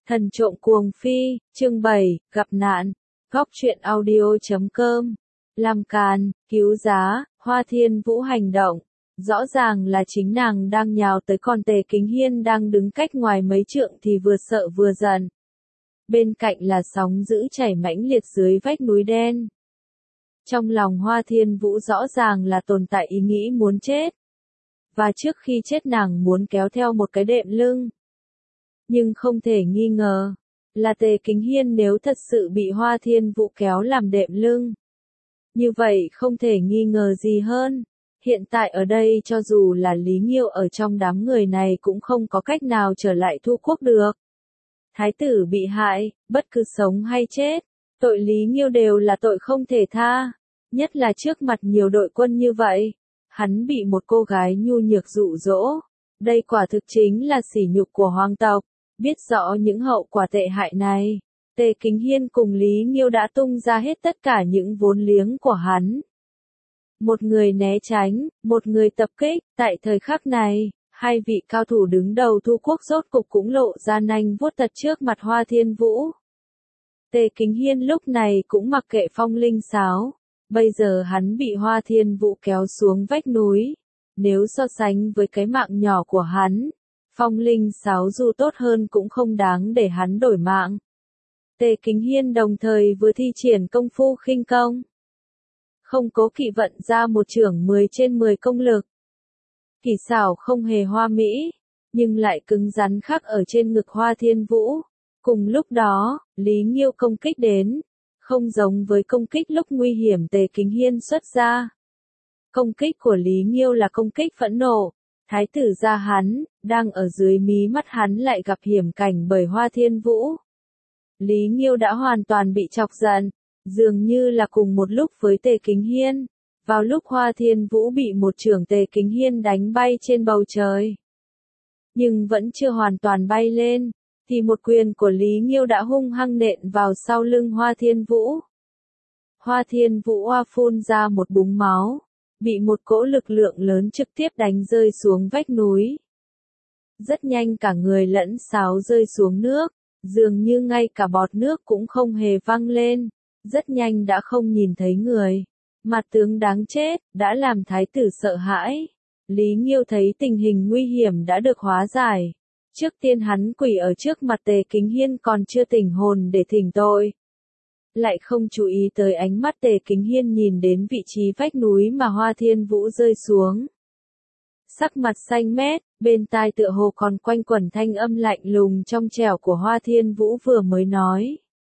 Thần trộm cuồng phi, chương 7, gặp nạn, góc truyện audio.com, làm càn, cứu giá, Hoa Thiên Vũ hành động. Rõ ràng là chính nàng đang nhào tới, còn Tề Kính Hiên đang đứng cách ngoài mấy trượng thì vừa sợ vừa giận. Bên cạnh là sóng dữ chảy mãnh liệt dưới vách núi đen. Trong lòng Hoa Thiên Vũ rõ ràng là tồn tại ý nghĩ muốn chết. Và trước khi chết nàng muốn kéo theo một cái đệm lưng. Nhưng không thể nghi ngờ, là Tề Kính Hiên nếu thật sự bị Hoa Thiên Vũ kéo làm đệm lưng. Như vậy không thể nghi ngờ gì hơn, hiện tại ở đây cho dù là Lý Nghiêu ở trong đám người này cũng không có cách nào trở lại Thu Quốc được. Thái tử bị hại, bất cứ sống hay chết, tội Lý Nghiêu đều là tội không thể tha, nhất là trước mặt nhiều đội quân như vậy. Hắn bị một cô gái nhu nhược dụ dỗ, đây quả thực chính là sỉ nhục của hoàng tộc. Biết rõ những hậu quả tệ hại này, Tề Kính Hiên cùng Lý Nghiêu đã tung ra hết tất cả những vốn liếng của hắn. Một người né tránh, một người tập kích, tại thời khắc này, hai vị cao thủ đứng đầu Thu Quốc rốt cục cũng lộ ra nanh vuốt tật trước mặt Hoa Thiên Vũ. Tề Kính Hiên lúc này cũng mặc kệ phong linh sáo, bây giờ hắn bị Hoa Thiên Vũ kéo xuống vách núi, nếu so sánh với cái mạng nhỏ của hắn, phong linh sáo dù tốt hơn cũng không đáng để hắn đổi mạng. Tề Kính Hiên đồng thời vừa thi triển công phu khinh công. Không cố kỵ vận ra một chưởng 10/10 công lực. Kỳ xảo không hề hoa mỹ, nhưng lại cứng rắn khắc ở trên ngực Hoa Thiên Vũ. Cùng lúc đó, Lý Nghiêu công kích đến, không giống với công kích lúc nguy hiểm Tề Kính Hiên xuất ra. Công kích của Lý Nghiêu là công kích phẫn nộ. Thái tử gia hắn, đang ở dưới mí mắt hắn lại gặp hiểm cảnh bởi Hoa Thiên Vũ. Lý Nghiêu đã hoàn toàn bị chọc giận, dường như là cùng một lúc với Tề Kính Hiên. Vào lúc Hoa Thiên Vũ bị một chưởng Tề Kính Hiên đánh bay trên bầu trời, nhưng vẫn chưa hoàn toàn bay lên, thì một quyền của Lý Nghiêu đã hung hăng nện vào sau lưng Hoa Thiên Vũ. Hoa Thiên Vũ oa phun ra một búng máu, bị một cỗ lực lượng lớn trực tiếp đánh rơi xuống vách núi. Rất nhanh cả người lẫn sáo rơi xuống nước, dường như ngay cả bọt nước cũng không hề văng lên, rất nhanh đã không nhìn thấy người. Mặt tướng đáng chết, đã làm thái tử sợ hãi. Lý Nghiêu thấy tình hình nguy hiểm đã được hóa giải. Trước tiên hắn quỳ ở trước mặt Tề Kính Hiên còn chưa tỉnh hồn để thỉnh tội. Lại không chú ý tới ánh mắt Tề Kính Hiên nhìn đến vị trí vách núi mà Hoa Thiên Vũ rơi xuống. Sắc mặt xanh mét, bên tai tựa hồ còn quanh quẩn thanh âm lạnh lùng trong trẻo của Hoa Thiên Vũ vừa mới nói.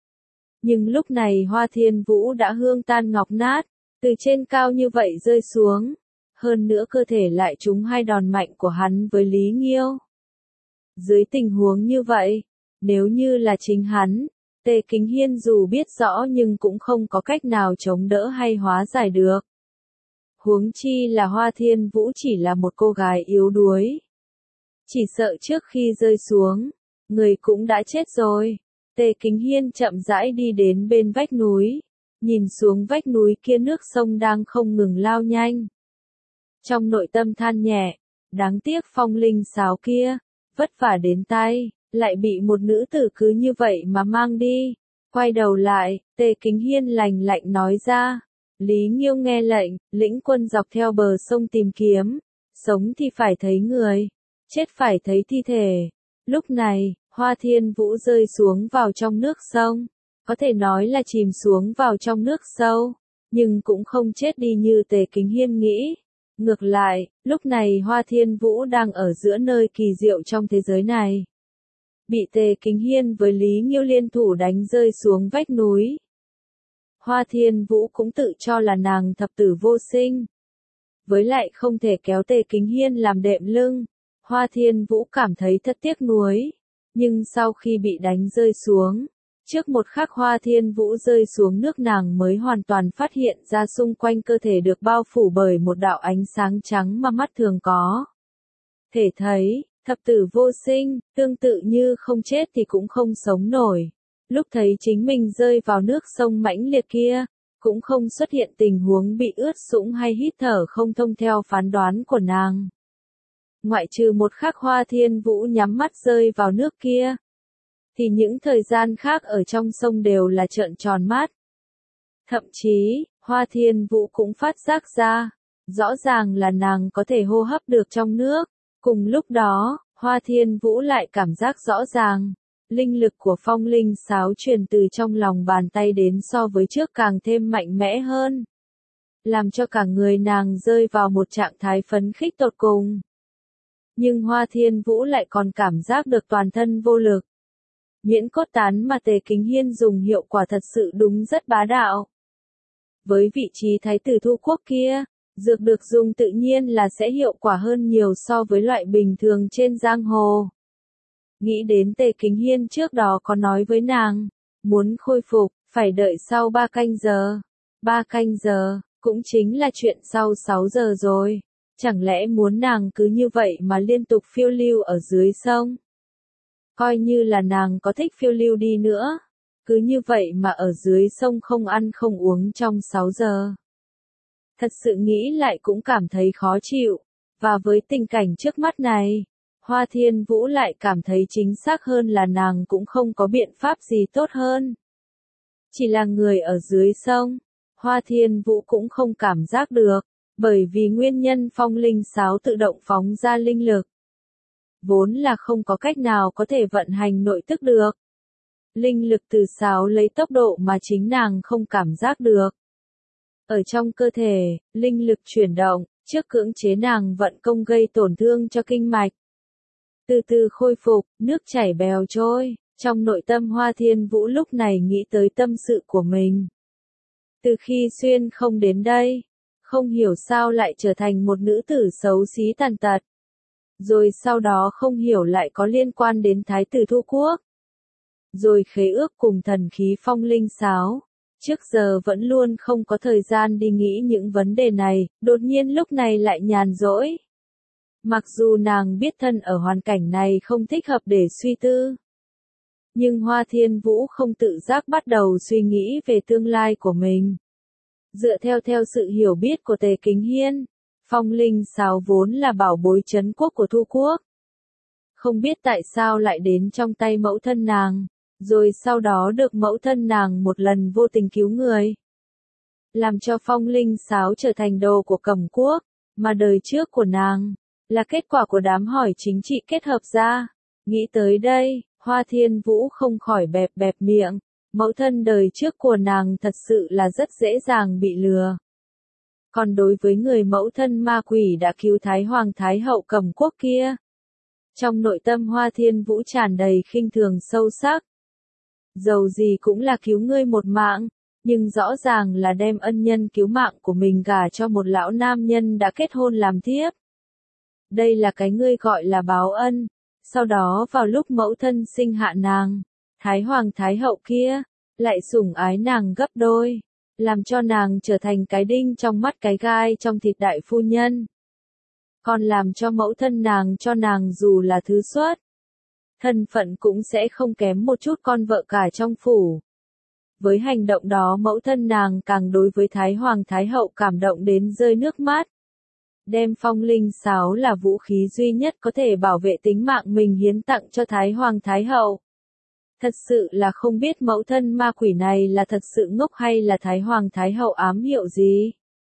Nhưng lúc này Hoa Thiên Vũ đã hương tan ngọc nát, từ trên cao như vậy rơi xuống, hơn nữa cơ thể lại trúng hai đòn mạnh của hắn với Lý Nghiêu. Dưới tình huống như vậy, nếu như là chính hắn, Tề Kính Hiên dù biết rõ nhưng cũng không có cách nào chống đỡ hay hóa giải được. Huống chi là Hoa Thiên Vũ chỉ là một cô gái yếu đuối. Chỉ sợ trước khi rơi xuống, người cũng đã chết rồi. Tề Kính Hiên chậm rãi đi đến bên vách núi, nhìn xuống vách núi kia nước sông đang không ngừng lao nhanh. Trong nội tâm than nhẹ, đáng tiếc phong linh sáo kia, vất vả đến tay, lại bị một nữ tử cứ như vậy mà mang đi. Quay đầu lại, Tề Kính Hiên lạnh lạnh nói ra. Lý Nghiêu nghe lệnh, lĩnh quân dọc theo bờ sông tìm kiếm, sống thì phải thấy người, chết phải thấy thi thể. Lúc này, Hoa Thiên Vũ rơi xuống vào trong nước sông, có thể nói là chìm xuống vào trong nước sâu, nhưng cũng không chết đi như Tề Kính Hiên nghĩ. Ngược lại, lúc này Hoa Thiên Vũ đang ở giữa nơi kỳ diệu trong thế giới này. Bị Tề Kính Hiên với Lý Nghiêu liên thủ đánh rơi xuống vách núi. Hoa Thiên Vũ cũng tự cho là nàng thập tử vô sinh. Với lại không thể kéo Tề Kính Hiên làm đệm lưng. Hoa Thiên Vũ cảm thấy thật tiếc nuối. Nhưng sau khi bị đánh rơi xuống, trước một khắc Hoa Thiên Vũ rơi xuống nước nàng mới hoàn toàn phát hiện ra xung quanh cơ thể được bao phủ bởi một đạo ánh sáng trắng mà mắt thường có thể thấy, thập tử vô sinh, tương tự như không chết thì cũng không sống nổi. Lúc thấy chính mình rơi vào nước sông mãnh liệt kia, cũng không xuất hiện tình huống bị ướt sũng hay hít thở không thông theo phán đoán của nàng. Ngoại trừ một khắc Hoa Thiên Vũ nhắm mắt rơi vào nước kia, thì những thời gian khác ở trong sông đều là trợn tròn mắt. Thậm chí, Hoa Thiên Vũ cũng phát giác ra, rõ ràng là nàng có thể hô hấp được trong nước. Cùng lúc đó, Hoa Thiên Vũ lại cảm giác rõ ràng, linh lực của phong linh sáo truyền từ trong lòng bàn tay đến so với trước càng thêm mạnh mẽ hơn, làm cho cả người nàng rơi vào một trạng thái phấn khích tột cùng. Nhưng Hoa Thiên Vũ lại còn cảm giác được toàn thân vô lực. Miễn cốt tán mà Tề Kính Hiên dùng hiệu quả thật sự đúng rất bá đạo. Với vị trí thái tử Thu Quốc kia, dược được dùng tự nhiên là sẽ hiệu quả hơn nhiều so với loại bình thường trên giang hồ. Nghĩ đến Tề Kính Hiên trước đó có nói với nàng, muốn khôi phục, phải đợi sau 3 canh giờ. 3 canh giờ, cũng chính là chuyện sau 6 giờ rồi. Chẳng lẽ muốn nàng cứ như vậy mà liên tục phiêu lưu ở dưới sông? Coi như là nàng có thích phiêu lưu đi nữa, cứ như vậy mà ở dưới sông không ăn không uống trong 6 giờ. Thật sự nghĩ lại cũng cảm thấy khó chịu, và với tình cảnh trước mắt này, Hoa Thiên Vũ lại cảm thấy chính xác hơn là nàng cũng không có biện pháp gì tốt hơn. Chỉ là người ở dưới sông, Hoa Thiên Vũ cũng không cảm giác được, bởi vì nguyên nhân phong linh sáo tự động phóng ra linh lực. Vốn là không có cách nào có thể vận hành nội tức được. Linh lực từ sáo lấy tốc độ mà chính nàng không cảm giác được. Ở trong cơ thể, linh lực chuyển động, trước cưỡng chế nàng vận công gây tổn thương cho kinh mạch. Từ từ khôi phục, nước chảy bèo trôi, trong nội tâm Hoa Thiên Vũ lúc này nghĩ tới tâm sự của mình. Từ khi xuyên không đến đây, không hiểu sao lại trở thành một nữ tử xấu xí tàn tật. Rồi sau đó không hiểu lại có liên quan đến Thái tử Thu Quốc. Rồi khế ước cùng thần khí phong linh sáo. Trước giờ vẫn luôn không có thời gian đi nghĩ những vấn đề này, đột nhiên lúc này lại nhàn rỗi. Mặc dù nàng biết thân ở hoàn cảnh này không thích hợp để suy tư. Nhưng Hoa Thiên Vũ không tự giác bắt đầu suy nghĩ về tương lai của mình. Dựa theo sự hiểu biết của Tề Kính Hiên, phong linh sáo vốn là bảo bối trấn quốc của Thu Quốc. Không biết tại sao lại đến trong tay mẫu thân nàng, rồi sau đó được mẫu thân nàng một lần vô tình cứu người. Làm cho phong linh sáo trở thành đồ của Cẩm Quốc, mà đời trước của nàng, là kết quả của đám hỏi chính trị kết hợp ra. Nghĩ tới đây, Hoa Thiên Vũ không khỏi bẹp bẹp miệng, mẫu thân đời trước của nàng thật sự là rất dễ dàng bị lừa. Còn đối với người mẫu thân ma quỷ đã cứu Thái Hoàng Thái Hậu Cẩm Quốc kia, trong nội tâm Hoa Thiên Vũ tràn đầy khinh thường sâu sắc. Dầu gì cũng là cứu ngươi một mạng, nhưng rõ ràng là đem ân nhân cứu mạng của mình gả cho một lão nam nhân đã kết hôn làm thiếp. Đây là cái ngươi gọi là báo ân. Sau đó vào lúc mẫu thân sinh hạ nàng, Thái Hoàng Thái Hậu kia, lại sủng ái nàng gấp đôi, làm cho nàng trở thành cái đinh trong mắt cái gai trong thịt đại phu nhân. Còn làm cho mẫu thân nàng cho nàng dù là thứ xuất. Thân phận cũng sẽ không kém một chút con vợ cả trong phủ. Với hành động đó mẫu thân nàng càng đối với Thái Hoàng Thái Hậu cảm động đến rơi nước mắt. Đem phong linh sáo là vũ khí duy nhất có thể bảo vệ tính mạng mình hiến tặng cho Thái Hoàng Thái Hậu. Thật sự là không biết mẫu thân ma quỷ này là thật sự ngốc hay là Thái Hoàng Thái Hậu ám hiệu gì.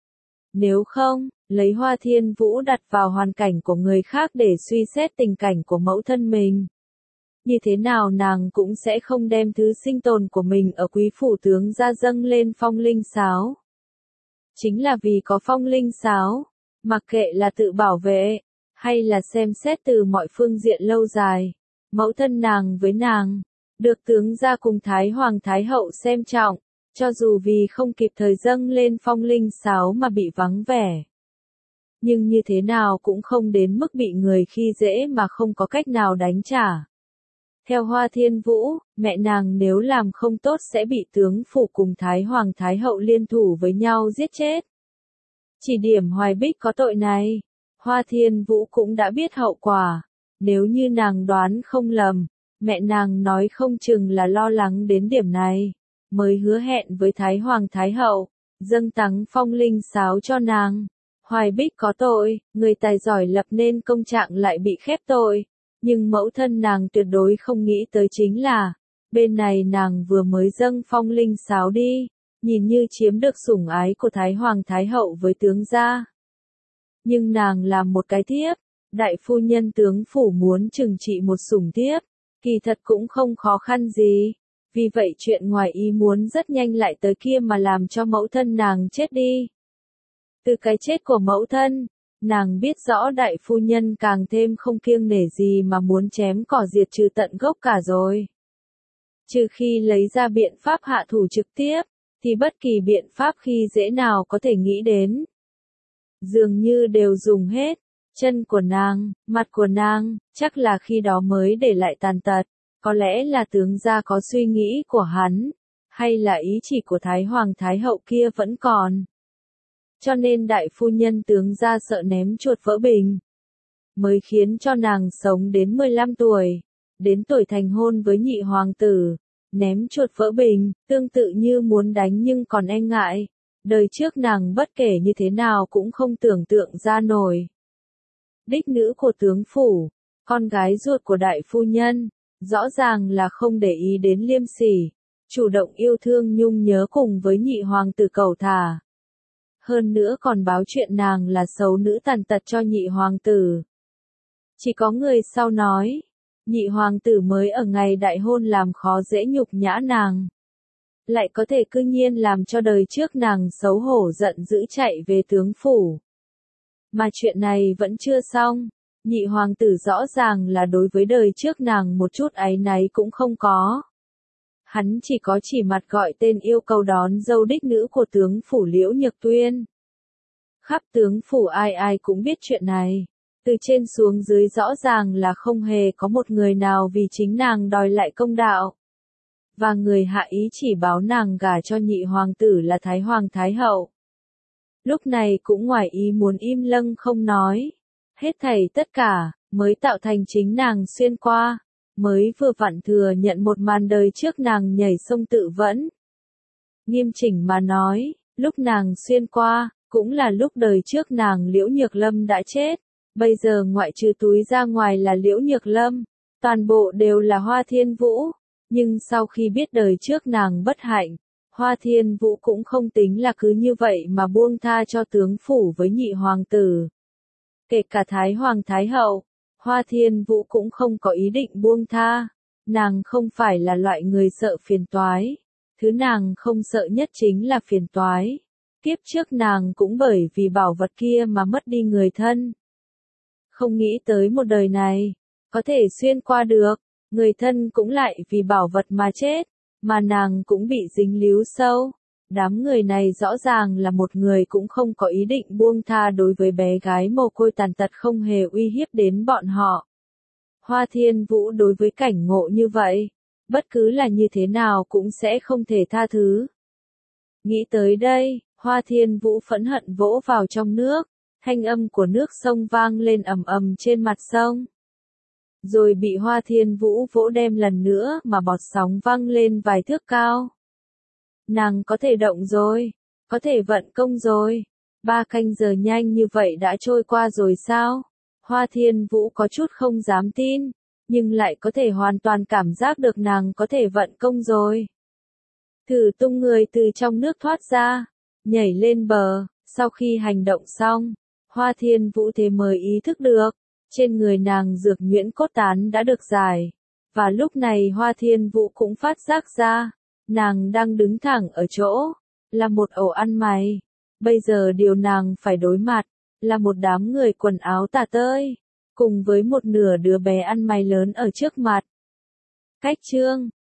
Nếu không, lấy Hoa Thiên Vũ đặt vào hoàn cảnh của người khác để suy xét tình cảnh của mẫu thân mình. Như thế nào nàng cũng sẽ không đem thứ sinh tồn của mình ở quý phủ tướng ra dâng lên phong linh sáo. Chính là vì có phong linh sáo, mặc kệ là tự bảo vệ, hay là xem xét từ mọi phương diện lâu dài, mẫu thân nàng với nàng, được tướng gia cùng Thái Hoàng Thái Hậu xem trọng, cho dù vì không kịp thời dâng lên phong linh sáo mà bị vắng vẻ. Nhưng như thế nào cũng không đến mức bị người khi dễ mà không có cách nào đánh trả. Theo Hoa Thiên Vũ, mẹ nàng nếu làm không tốt sẽ bị tướng phủ cùng Thái Hoàng Thái Hậu liên thủ với nhau giết chết. Chỉ điểm Hoài Bích có tội này, Hoa Thiên Vũ cũng đã biết hậu quả. Nếu như nàng đoán không lầm, mẹ nàng nói không chừng là lo lắng đến điểm này, mới hứa hẹn với Thái Hoàng Thái Hậu, dâng tặng phong linh sáo cho nàng. Hoài Bích có tội, người tài giỏi lập nên công trạng lại bị khép tội. Nhưng mẫu thân nàng tuyệt đối không nghĩ tới chính là, bên này nàng vừa mới dâng phong linh sáo đi, nhìn như chiếm được sủng ái của Thái Hoàng Thái Hậu với tướng gia. Nhưng nàng là một cái thiếp, đại phu nhân tướng phủ muốn trừng trị một sủng thiếp, kỳ thật cũng không khó khăn gì. Vì vậy chuyện ngoài ý muốn rất nhanh lại tới kia mà làm cho mẫu thân nàng chết đi. Từ cái chết của mẫu thân, nàng biết rõ đại phu nhân càng thêm không kiêng nể gì mà muốn chém cỏ diệt trừ tận gốc cả rồi. Trừ khi lấy ra biện pháp hạ thủ trực tiếp, thì bất kỳ biện pháp khi dễ nào có thể nghĩ đến, dường như đều dùng hết. Chân của nàng, mặt của nàng, chắc là khi đó mới để lại tàn tật. Có lẽ là tướng gia có suy nghĩ của hắn, hay là ý chỉ của Thái Hoàng Thái Hậu kia vẫn còn. Cho nên đại phu nhân tướng gia sợ ném chuột vỡ bình, mới khiến cho nàng sống đến 15 tuổi, đến tuổi thành hôn với nhị hoàng tử, ném chuột vỡ bình, tương tự như muốn đánh nhưng còn e ngại. Đời trước nàng bất kể như thế nào cũng không tưởng tượng ra nổi. Đích nữ của tướng phủ, con gái ruột của đại phu nhân, rõ ràng là không để ý đến liêm sỉ, chủ động yêu thương nhung nhớ cùng với nhị hoàng tử cầu thả. Hơn nữa còn báo chuyện nàng là xấu nữ tàn tật cho nhị hoàng tử. Chỉ có người sau nói, nhị hoàng tử mới ở ngày đại hôn làm khó dễ nhục nhã nàng. Lại có thể cư nhiên làm cho đời trước nàng xấu hổ giận dữ chạy về tướng phủ. Mà chuyện này vẫn chưa xong, nhị hoàng tử rõ ràng là đối với đời trước nàng một chút áy náy cũng không có. Hắn chỉ mặt gọi tên yêu cầu đón dâu đích nữ của tướng phủ Liễu Nhược Tuyên. Khắp tướng phủ ai ai cũng biết chuyện này, từ trên xuống dưới rõ ràng là không hề có một người nào vì chính nàng đòi lại công đạo. Và người hạ ý chỉ báo nàng gả cho nhị hoàng tử là Thái Hoàng Thái Hậu. Lúc này cũng ngoài ý muốn im lặng không nói. Hết thảy tất cả, mới tạo thành chính nàng xuyên qua, mới vừa vặn thừa nhận một màn đời trước nàng nhảy sông tự vẫn. Nghiêm chỉnh mà nói, lúc nàng xuyên qua, cũng là lúc đời trước nàng Liễu Nhược Lâm đã chết. Bây giờ ngoại trừ túi ra ngoài là Liễu Nhược Lâm, toàn bộ đều là Hoa Thiên Vũ. Nhưng sau khi biết đời trước nàng bất hạnh, Hoa Thiên Vũ cũng không tính là cứ như vậy mà buông tha cho tướng phủ với nhị hoàng tử. Kể cả Thái Hoàng Thái Hậu, Hoa Thiên Vũ cũng không có ý định buông tha. Nàng không phải là loại người sợ phiền toái. Thứ nàng không sợ nhất chính là phiền toái. Kiếp trước nàng cũng bởi vì bảo vật kia mà mất đi người thân. Không nghĩ tới một đời này, có thể xuyên qua được, người thân cũng lại vì bảo vật mà chết, mà nàng cũng bị dính líu sâu. Đám người này rõ ràng là một người cũng không có ý định buông tha đối với bé gái mồ côi tàn tật không hề uy hiếp đến bọn họ. Hoa Thiên Vũ đối với cảnh ngộ như vậy, bất cứ là như thế nào cũng sẽ không thể tha thứ. Nghĩ tới đây, Hoa Thiên Vũ phẫn hận vỗ vào trong nước, thanh âm của nước sông vang lên ầm ầm trên mặt sông. Rồi bị Hoa Thiên Vũ vỗ đem lần nữa mà bọt sóng văng lên vài thước cao. Nàng có thể động rồi, có thể vận công rồi. 3 canh giờ nhanh như vậy đã trôi qua rồi sao? Hoa Thiên Vũ có chút không dám tin, nhưng lại có thể hoàn toàn cảm giác được nàng có thể vận công rồi. Thử tung người từ trong nước thoát ra, nhảy lên bờ, sau khi hành động xong, Hoa Thiên Vũ thế mới ý thức được, trên người nàng dược nhuyễn cốt tán đã được giải. Và lúc này Hoa Thiên Vũ cũng phát giác ra, nàng đang đứng thẳng ở chỗ, là một ổ ăn mày. Bây giờ điều nàng phải đối mặt, là một đám người quần áo tả tơi, cùng với một nửa đứa bé ăn mày lớn ở trước mặt. Cách chương